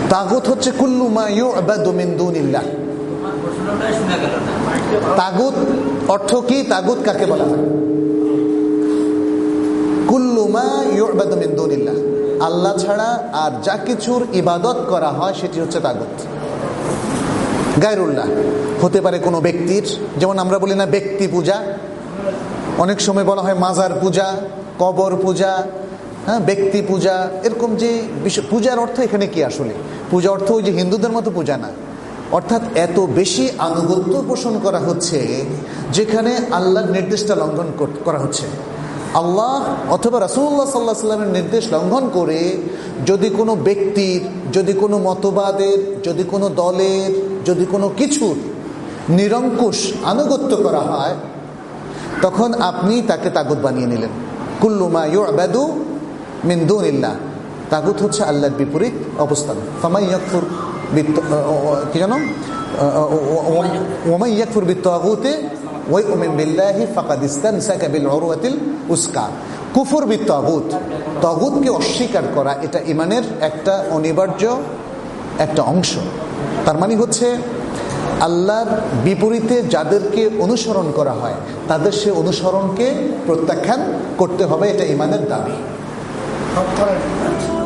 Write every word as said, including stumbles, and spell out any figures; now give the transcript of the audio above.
তাগুত হচ্ছে কুল্লু মা ইউবাদু মিন দুনিল্লাহ। তাগুত অর্থ কি? তাগুত কাকে বলা হয়? কুল্লু মা ইউবাদু মিন দুনিল্লাহ, আল্লাহ ছাড়া আর যা কিছুর ইবাদত করা হয় সেটি হচ্ছে তাগুত। গায়রুল্লাহ হতে পারে কোনো ব্যক্তির, যেমন আমরা বলি না ব্যক্তি পূজা, অনেক সময় বলা হয় মাজার পূজা, কবর পূজা, হ্যাঁ ব্যক্তি পূজা, এরকম যে বিষয়। পূজার অর্থ এখানে কি? আসলে পূজা অর্থ ওই যে হিন্দুদের মতো পূজা না, অর্থাৎ এত বেশি আনুগত্য পোষণ করা হচ্ছে যেখানে আল্লাহর নির্দেশটা লঙ্ঘন করা হচ্ছে। আল্লাহ অথবা রাসূলুল্লাহ সাল্লাল্লাহু আলাইহি ওয়াসাল্লামের নির্দেশ লঙ্ঘন করে যদি কোনো ব্যক্তির, যদি কোনো মতবাদের, যদি কোনো দলের, যদি কোনো কিছুর নিরঙ্কুশ আনুগত্য করা হয়, তখন আপনি তাকে তাগুত বানিয়ে নিলেন। কুল্লু মা ইউবাদু মিন দুনিল্লাহ, তাগুত হচ্ছে আল্লাহর বিপরীত অবস্থান। ফামান ইয়াকফুর কি জানো, ওমান ইয়াকফুর বিত্তাগুতি ওয়া ইউমিন বিল্লাহি ফাকাদ ইসতামসাকা বিল উরওয়াতিল উসকা। কুফর বিত্তাগুত, তাগুতকে অস্বীকার করা, এটা ঈমানের একটা অনিবার্য একটা অংশ। তার মানে হচ্ছে আল্লাহর বিপরীতে যাদেরকে অনুসরণ করা হয় তাদের সে অনুসরণকে প্রত্যাখ্যান করতে হবে, এটা ঈমানের দাবি।